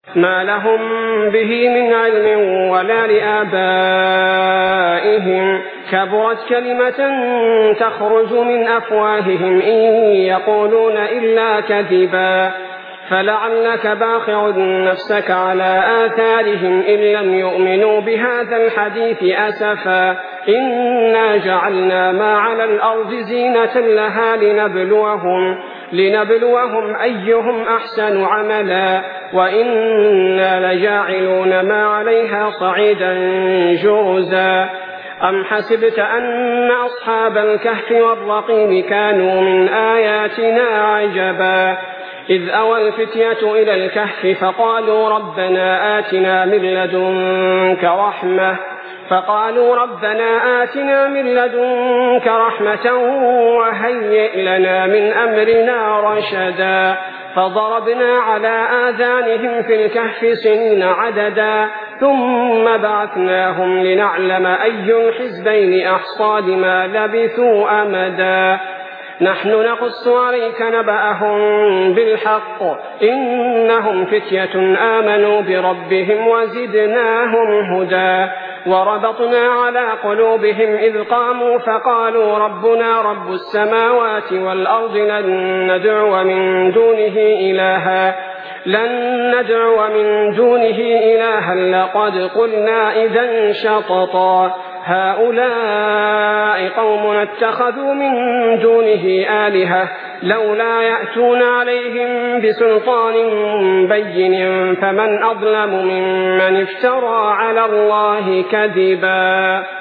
ما لهم به من علم ولا لآبائهم كبرت كلمة تخرج من أفواههم إن يقولون إلا كذبا فلعلك باخع نفسك على آثارهم إن لم يؤمنوا بهذا الحديث أسفا إنا جعلنا ما على الأرض زينة لها لنبلوهم أيهم أحسن عملا وإنا لجاعلون ما عليها صعيدا جرزا أم حسبت أن أصحاب الكهف والرقيم كانوا من آياتنا عجبا إذ أوى الفتية إلى الكهف فقالوا ربنا آتنا من لدنك رحمة وهيئ لنا من أمرنا رشدا فضربنا على آذانهم في الكهف سنين عددا ثم بعثناهم لنعلم أي الحزبين أحصى لما لبثوا أمدا نحن نقص عليك نبأهم بالحق إنهم فتية آمنوا بربهم وزدناهم هدى وربطنا على قلوبهم إذ قاموا فقالوا ربنا رب السماوات والأرض لن ندعو من دونه إلها لقد قلنا إذا شططا هؤلاء قوم اتخذوا من دونه آلهة لولا يأتون عليهم بسلطان بين فمن أظلم ممن افترى على الله كذبا.